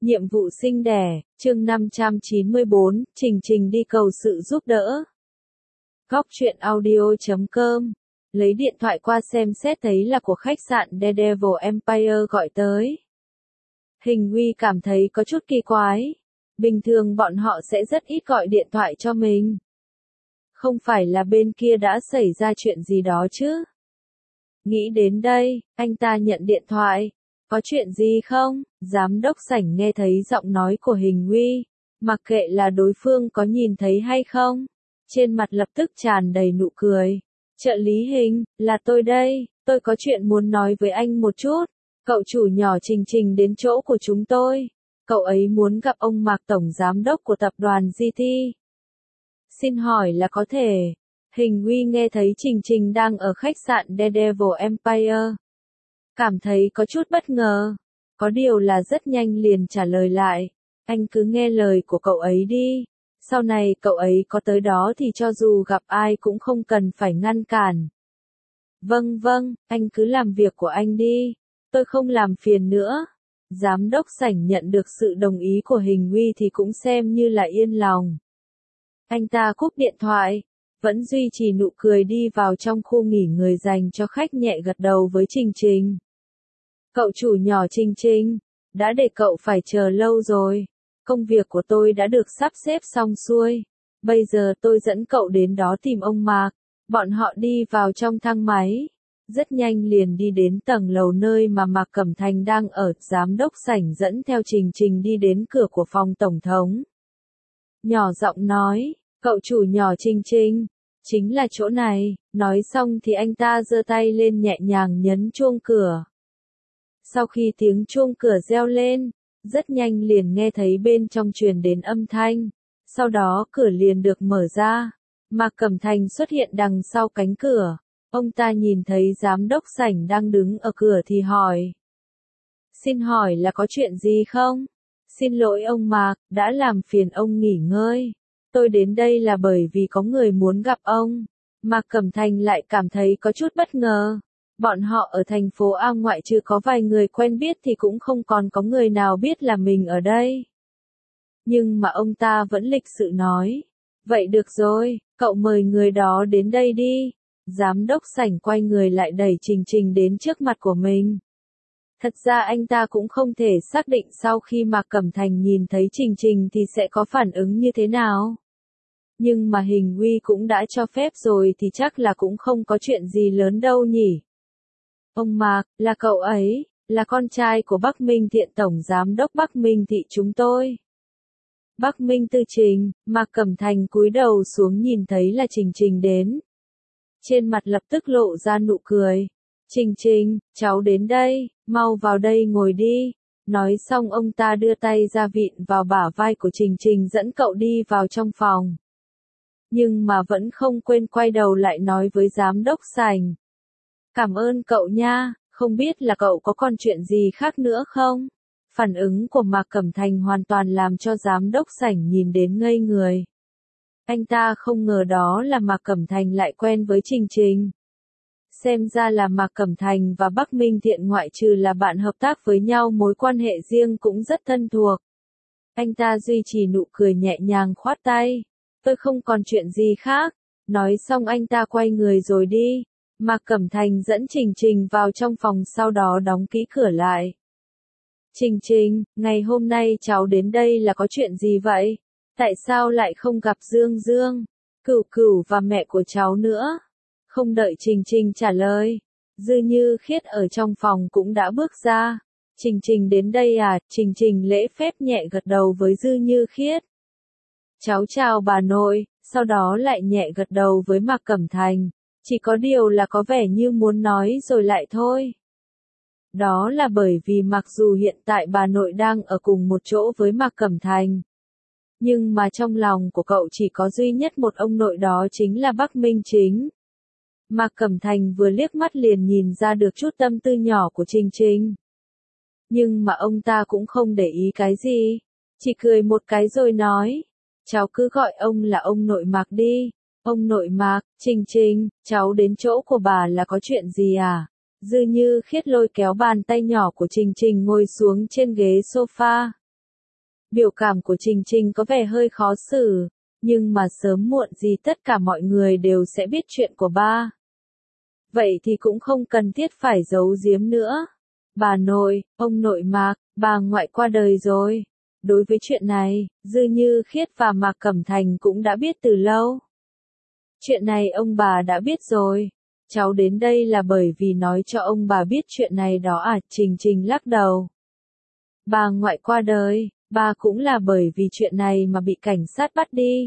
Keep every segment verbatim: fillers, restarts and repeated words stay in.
Nhiệm vụ sinh đẻ, chương năm trăm chín mươi bốn, Trình Trình đi cầu sự giúp đỡ. Góc truyện audio chấm com. Lấy điện thoại qua xem xét thấy là của khách sạn The Devil Empire gọi tới. Hình Huy cảm thấy có chút kỳ quái. Bình thường bọn họ sẽ rất ít gọi điện thoại cho mình. Không phải là bên kia đã xảy ra chuyện gì đó chứ? Nghĩ đến đây, anh ta nhận điện thoại. Có chuyện gì không? Giám đốc sảnh nghe thấy giọng nói của Hình Huy, mặc kệ là đối phương có nhìn thấy hay không, trên mặt lập tức tràn đầy nụ cười. Trợ lý Hình, là tôi đây, tôi có chuyện muốn nói với anh một chút. Cậu chủ nhỏ Trình Trình đến chỗ của chúng tôi. Cậu ấy muốn gặp ông Mạc Tổng Giám đốc của tập đoàn giê tê. Xin hỏi là có thể. Hình Huy nghe thấy Trình Trình đang ở khách sạn The Devil Empire. Cảm thấy có chút bất ngờ. Có điều là rất nhanh liền trả lời lại. Anh cứ nghe lời của cậu ấy đi. Sau này cậu ấy có tới đó thì cho dù gặp ai cũng không cần phải ngăn cản. Vâng vâng, anh cứ làm việc của anh đi. Tôi không làm phiền nữa. Giám đốc sảnh nhận được sự đồng ý của Hình Huy thì cũng xem như là yên lòng. Anh ta cúp điện thoại. Vẫn duy trì nụ cười đi vào trong khu nghỉ người dành cho khách, nhẹ gật đầu với Trình Trình. Cậu chủ nhỏ Trình Trình, đã để cậu phải chờ lâu rồi. Công việc của tôi đã được sắp xếp xong xuôi. Bây giờ tôi dẫn cậu đến đó tìm ông Mạc. Bọn họ đi vào trong thang máy. Rất nhanh liền đi đến tầng lầu nơi mà Mạc Cẩm Thành đang ở. Giám đốc sảnh dẫn theo Trình Trình đi đến cửa của phòng tổng thống. Nhỏ giọng nói, cậu chủ nhỏ Trình Trình, chính là chỗ này. Nói xong thì anh ta giơ tay lên nhẹ nhàng nhấn chuông cửa. Sau khi tiếng chuông cửa reo lên, rất nhanh liền nghe thấy bên trong truyền đến âm thanh. Sau đó cửa liền được mở ra. Mạc Cẩm Thành xuất hiện đằng sau cánh cửa. Ông ta nhìn thấy giám đốc sảnh đang đứng ở cửa thì hỏi. Xin hỏi là có chuyện gì không? Xin lỗi ông Mạc, đã làm phiền ông nghỉ ngơi. Tôi đến đây là bởi vì có người muốn gặp ông. Mạc Cẩm Thành lại cảm thấy có chút bất ngờ. Bọn họ ở thành phố A ngoại trừ có vài người quen biết thì cũng không còn có người nào biết là mình ở đây. Nhưng mà ông ta vẫn lịch sự nói. Vậy được rồi, cậu mời người đó đến đây đi. Giám đốc sảnh quay người lại đẩy Trình Trình đến trước mặt của mình. Thật ra anh ta cũng không thể xác định sau khi Mạc Cẩm Thành nhìn thấy Trình Trình thì sẽ có phản ứng như thế nào. Nhưng mà Hình Huy cũng đã cho phép rồi thì chắc là cũng không có chuyện gì lớn đâu nhỉ. Ông Mạc, là cậu ấy, là con trai của Bắc Minh Thiện Tổng Giám đốc Bắc Minh Thị chúng tôi. Bắc Minh Tư Trình, Mạc Cẩm Thành cúi đầu xuống nhìn thấy là Trình Trình đến. Trên mặt lập tức lộ ra nụ cười. Trình Trình, cháu đến đây, mau vào đây ngồi đi. Nói xong ông ta đưa tay ra vịn vào bả vai của Trình Trình dẫn cậu đi vào trong phòng. Nhưng mà vẫn không quên quay đầu lại nói với giám đốc sảnh. Cảm ơn cậu nha, không biết là cậu có còn chuyện gì khác nữa không? Phản ứng của Mạc Cẩm Thành hoàn toàn làm cho giám đốc sảnh nhìn đến ngây người. Anh ta không ngờ đó là Mạc Cẩm Thành lại quen với Trình Trình. Xem ra là Mạc Cẩm Thành và Bắc Minh Thiện ngoại trừ là bạn hợp tác với nhau, mối quan hệ riêng cũng rất thân thuộc. Anh ta duy trì nụ cười nhẹ nhàng khoát tay. Tôi không còn chuyện gì khác. Nói xong anh ta quay người rồi đi. Mạc Cẩm Thành dẫn Trình Trình vào trong phòng, sau đó đóng kỹ cửa lại. Trình Trình, ngày hôm nay cháu đến đây là có chuyện gì vậy? Tại sao lại không gặp Dương Dương, Cửu Cửu và mẹ của cháu nữa? Không đợi Trình Trình trả lời, Dư Như Khiết ở trong phòng cũng đã bước ra. Trình Trình đến đây à? Trình Trình lễ phép nhẹ gật đầu với Dư Như Khiết. Cháu chào bà nội, sau đó lại nhẹ gật đầu với Mạc Cẩm Thành. Chỉ có điều là có vẻ như muốn nói rồi lại thôi. Đó là bởi vì mặc dù hiện tại bà nội đang ở cùng một chỗ với Mạc Cẩm Thành, nhưng mà trong lòng của cậu chỉ có duy nhất một ông nội, đó chính là Bắc Minh Chính. Mạc Cẩm Thành vừa liếc mắt liền nhìn ra được chút tâm tư nhỏ của Trình Trình. Nhưng mà ông ta cũng không để ý cái gì, chỉ cười một cái rồi nói. Cháu cứ gọi ông là ông nội Mạc đi. Ông nội Mạc, Trình Trình, cháu đến chỗ của bà là có chuyện gì à? Dư Như Khiết lôi kéo bàn tay nhỏ của Trình Trình ngồi xuống trên ghế sofa. Biểu cảm của Trình Trình có vẻ hơi khó xử, nhưng mà sớm muộn gì tất cả mọi người đều sẽ biết chuyện của ba. Vậy thì cũng không cần thiết phải giấu giếm nữa. Bà nội, ông nội Mạc, bà ngoại qua đời rồi. Đối với chuyện này, Dư Như Khiết và Mạc Cẩm Thành cũng đã biết từ lâu. Chuyện này ông bà đã biết rồi. Cháu đến đây là bởi vì nói cho ông bà biết chuyện này đó à? Trình Trình lắc đầu. Bà ngoại qua đời, bà cũng là bởi vì chuyện này mà bị cảnh sát bắt đi.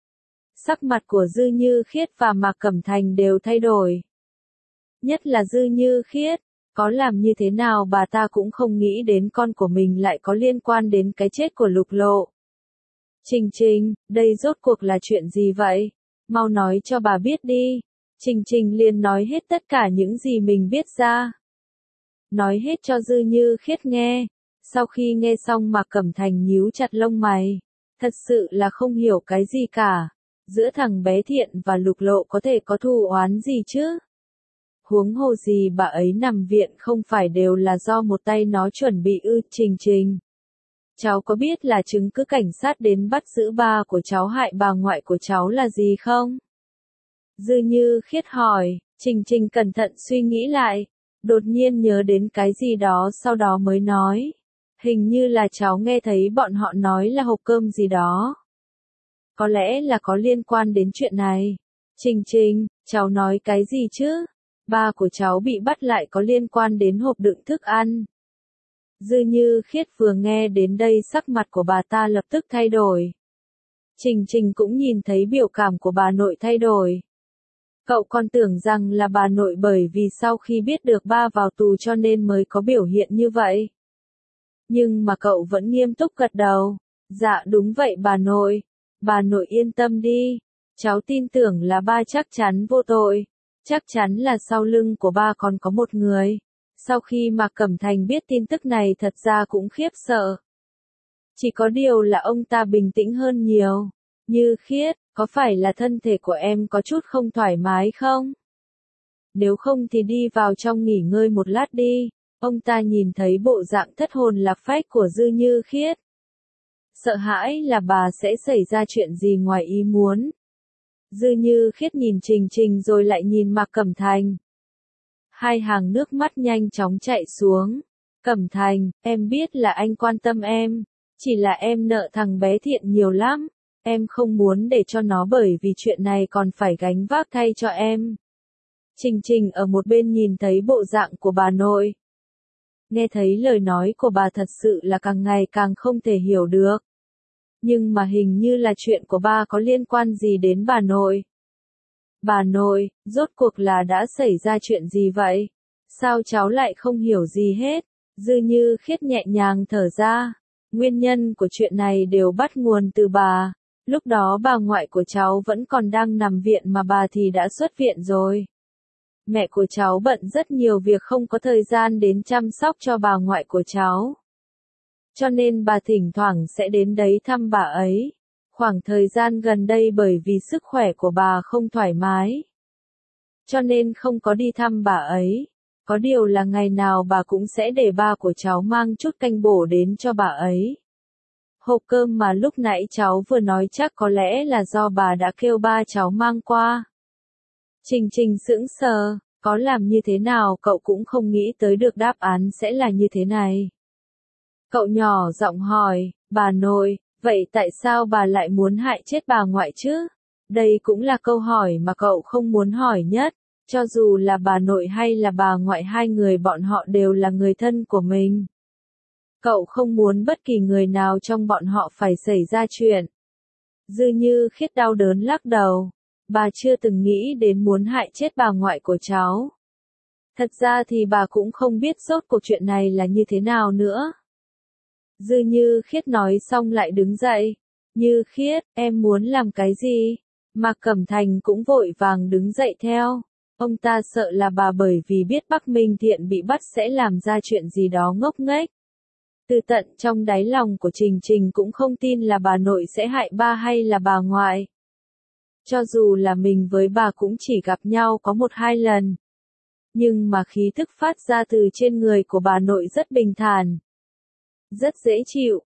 Sắc mặt của Dư Như Khiết và Mạc Cẩm Thành đều thay đổi. Nhất là Dư Như Khiết, có làm như thế nào bà ta cũng không nghĩ đến con của mình lại có liên quan đến cái chết của Lục Lộ. Trình Trình, đây rốt cuộc là chuyện gì vậy? Mau nói cho bà biết đi. Trình Trình liền nói hết tất cả những gì mình biết ra. Nói hết cho Dư Như Khiết nghe. Sau khi nghe xong Mạc Cẩm Thành nhíu chặt lông mày. Thật sự là không hiểu cái gì cả. Giữa thằng bé Thiện và Lục Lộ có thể có thù oán gì chứ? Huống hồ gì bà ấy nằm viện không phải đều là do một tay nó chuẩn bị ư? Trình Trình. Cháu có biết là chứng cứ cảnh sát đến bắt giữ ba của cháu hại bà ngoại của cháu là gì không? Dư Như Khiết hỏi. Trình Trình cẩn thận suy nghĩ lại. Đột nhiên nhớ đến cái gì đó sau đó mới nói. Hình như là cháu nghe thấy bọn họ nói là hộp cơm gì đó. Có lẽ là có liên quan đến chuyện này. Trình Trình, cháu nói cái gì chứ? Ba của cháu bị bắt lại có liên quan đến hộp đựng thức ăn. Dư Như Khiết vừa nghe đến đây sắc mặt của bà ta lập tức thay đổi. Trình Trình cũng nhìn thấy biểu cảm của bà nội thay đổi. Cậu còn tưởng rằng là bà nội bởi vì sau khi biết được ba vào tù cho nên mới có biểu hiện như vậy. Nhưng mà cậu vẫn nghiêm túc gật đầu. Dạ đúng vậy bà nội. Bà nội yên tâm đi. Cháu tin tưởng là ba chắc chắn vô tội. Chắc chắn là sau lưng của ba còn có một người. Sau khi Mạc Cẩm Thành biết tin tức này thật ra cũng khiếp sợ. Chỉ có điều là ông ta bình tĩnh hơn nhiều. Như Khiết, có phải là thân thể của em có chút không thoải mái không? Nếu không thì đi vào trong nghỉ ngơi một lát đi. Ông ta nhìn thấy bộ dạng thất hồn lạc phách của Dư Như Khiết. Sợ hãi là bà sẽ xảy ra chuyện gì ngoài ý muốn. Dư Như Khiết nhìn Trình Trình rồi lại nhìn Mạc Cẩm Thành. Hai hàng nước mắt nhanh chóng chạy xuống. Cẩm Thành, em biết là anh quan tâm em. Chỉ là em nợ thằng bé Thiện nhiều lắm. Em không muốn để cho nó bởi vì chuyện này còn phải gánh vác thay cho em. Trình Trình ở một bên nhìn thấy bộ dạng của bà nội. Nghe thấy lời nói của bà thật sự là càng ngày càng không thể hiểu được. Nhưng mà hình như là chuyện của ba có liên quan gì đến bà nội. Bà nội, rốt cuộc là đã xảy ra chuyện gì vậy? Sao cháu lại không hiểu gì hết? Dư Như Khiết nhẹ nhàng thở ra. Nguyên nhân của chuyện này đều bắt nguồn từ bà. Lúc đó bà ngoại của cháu vẫn còn đang nằm viện mà bà thì đã xuất viện rồi. Mẹ của cháu bận rất nhiều việc không có thời gian đến chăm sóc cho bà ngoại của cháu. Cho nên bà thỉnh thoảng sẽ đến đấy thăm bà ấy. Khoảng thời gian gần đây bởi vì sức khỏe của bà không thoải mái. Cho nên không có đi thăm bà ấy. Có điều là ngày nào bà cũng sẽ để ba của cháu mang chút canh bổ đến cho bà ấy. Hộp cơm mà lúc nãy cháu vừa nói chắc có lẽ là do bà đã kêu ba cháu mang qua. Trình Trình sững sờ, có làm như thế nào cậu cũng không nghĩ tới được đáp án sẽ là như thế này. Cậu nhỏ giọng hỏi, bà nội, vậy tại sao bà lại muốn hại chết bà ngoại chứ? Đây cũng là câu hỏi mà cậu không muốn hỏi nhất, cho dù là bà nội hay là bà ngoại hai người bọn họ đều là người thân của mình. Cậu không muốn bất kỳ người nào trong bọn họ phải xảy ra chuyện. Dư Như Khiết đau đớn lắc đầu. Bà chưa từng nghĩ đến muốn hại chết bà ngoại của cháu. Thật ra thì bà cũng không biết rốt cuộc chuyện này là như thế nào nữa. Dư Như Khiết nói xong lại đứng dậy. Như Khiết, em muốn làm cái gì? Mạc Cẩm Thành cũng vội vàng đứng dậy theo. Ông ta sợ là bà bởi vì biết Bắc Minh Thiện bị bắt sẽ làm ra chuyện gì đó ngốc nghếch. Từ tận trong đáy lòng của Trình Trình cũng không tin là bà nội sẽ hại ba hay là bà ngoại. Cho dù là mình với bà cũng chỉ gặp nhau có một hai lần. Nhưng mà khí thức phát ra từ trên người của bà nội rất bình thản. Rất dễ chịu,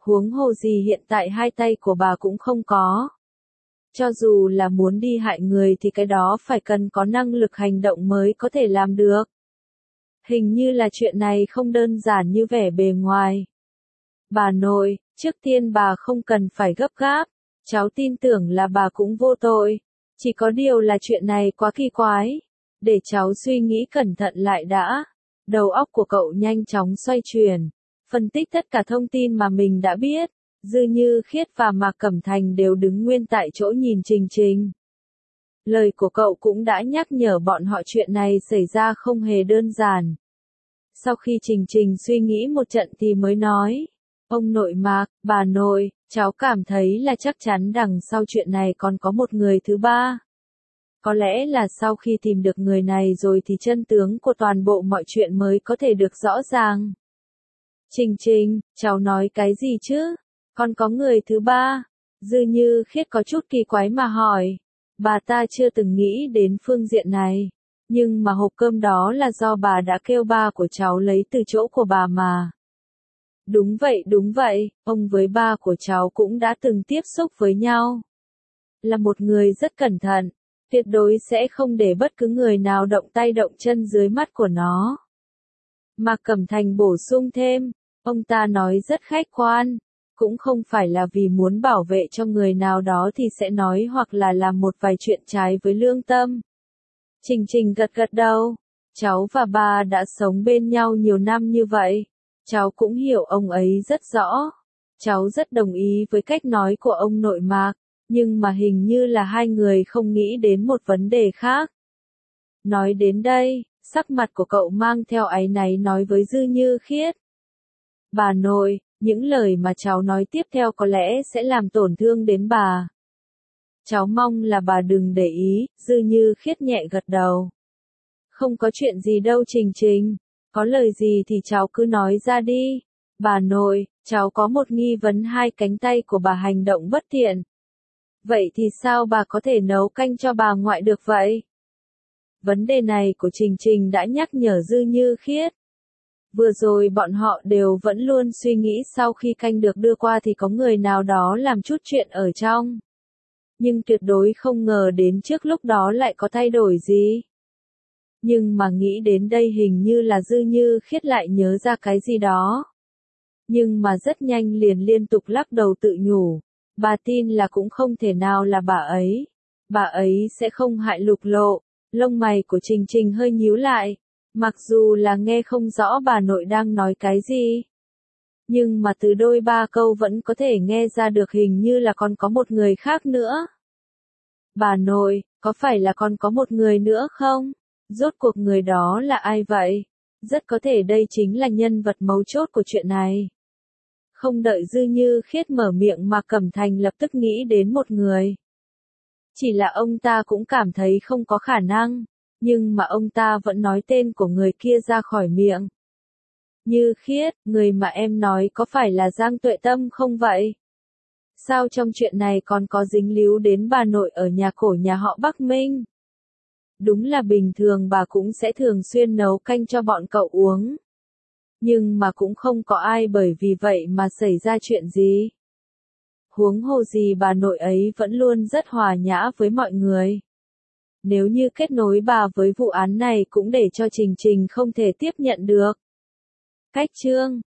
Huống hồ gì hiện tại hai tay của bà cũng không có. Cho dù là muốn đi hại người thì cái đó phải cần có năng lực hành động mới có thể làm được. Hình như là chuyện này không đơn giản như vẻ bề ngoài. Bà nội, trước tiên bà không cần phải gấp gáp, cháu tin tưởng là bà cũng vô tội. Chỉ có điều là chuyện này quá kỳ quái. Để cháu suy nghĩ cẩn thận lại đã. Đầu óc của cậu nhanh chóng xoay chuyển, phân tích tất cả thông tin mà mình đã biết. Dư Như Khiết và Mạc Cẩm Thành đều đứng nguyên tại chỗ nhìn Trình Trình. Lời của cậu cũng đã nhắc nhở bọn họ chuyện này xảy ra không hề đơn giản. Sau khi Trình Trình suy nghĩ một trận thì mới nói, ông nội Mạc, bà nội, cháu cảm thấy là chắc chắn đằng sau chuyện này còn có một người thứ ba. Có lẽ là sau khi tìm được người này rồi thì chân tướng của toàn bộ mọi chuyện mới có thể được rõ ràng. Trình Trình, cháu nói cái gì chứ? Còn có người thứ ba? Dư Như Khiết có chút kỳ quái mà hỏi. Bà ta chưa từng nghĩ đến phương diện này. Nhưng mà hộp cơm đó là do bà đã kêu ba của cháu lấy từ chỗ của bà mà. Đúng vậy, đúng vậy, ông với ba của cháu cũng đã từng tiếp xúc với nhau. Là một người rất cẩn thận, tuyệt đối sẽ không để bất cứ người nào động tay động chân dưới mắt của nó. Mạc Cẩm Thành bổ sung thêm, ông ta nói rất khách quan, cũng không phải là vì muốn bảo vệ cho người nào đó thì sẽ nói hoặc là làm một vài chuyện trái với lương tâm. Trình Trình gật gật đầu, cháu và ba đã sống bên nhau nhiều năm như vậy, cháu cũng hiểu ông ấy rất rõ. Cháu rất đồng ý với cách nói của ông nội Mạc, nhưng mà hình như là hai người không nghĩ đến một vấn đề khác. Nói đến đây, sắc mặt của cậu mang theo áy náy nói với Dư Như Khiết. Bà nội, những lời mà cháu nói tiếp theo có lẽ sẽ làm tổn thương đến bà. Cháu mong là bà đừng để ý, Dư Như Khiết nhẹ gật đầu. Không có chuyện gì đâu Trình Trình, có lời gì thì cháu cứ nói ra đi. Bà nội, cháu có một nghi vấn hai cánh tay của bà hành động bất tiện. Vậy thì sao bà có thể nấu canh cho bà ngoại được vậy? Vấn đề này của Trình Trình đã nhắc nhở Dư Như Khiết. Vừa rồi bọn họ đều vẫn luôn suy nghĩ sau khi canh được đưa qua thì có người nào đó làm chút chuyện ở trong. Nhưng tuyệt đối không ngờ đến trước lúc đó lại có thay đổi gì. Nhưng mà nghĩ đến đây hình như là Dư Như Khiết lại nhớ ra cái gì đó. Nhưng mà rất nhanh liền liên tục lắc đầu tự nhủ. Bà tin là cũng không thể nào là bà ấy. Bà ấy sẽ không hại Lục Lộ. Lông mày của Trình Trình hơi nhíu lại. Mặc dù là nghe không rõ bà nội đang nói cái gì. Nhưng mà từ đôi ba câu vẫn có thể nghe ra được hình như là còn có một người khác nữa. Bà nội, có phải là còn có một người nữa không? Rốt cuộc người đó là ai vậy? Rất có thể đây chính là nhân vật mấu chốt của chuyện này. Không đợi Dư Như Khiết mở miệng mà Cẩm Thành lập tức nghĩ đến một người. Chỉ là ông ta cũng cảm thấy không có khả năng, nhưng mà ông ta vẫn nói tên của người kia ra khỏi miệng. Như Khiết, người mà em nói có phải là Giang Tuệ Tâm không vậy? Sao trong chuyện này còn có dính líu đến bà nội ở nhà cổ nhà họ Bắc Minh? Đúng là bình thường bà cũng sẽ thường xuyên nấu canh cho bọn cậu uống. Nhưng mà cũng không có ai bởi vì vậy mà xảy ra chuyện gì. Huống hồ gì bà nội ấy vẫn luôn rất hòa nhã với mọi người. Nếu như kết nối bà với vụ án này cũng để cho Trình Trình không thể tiếp nhận được. Cách chương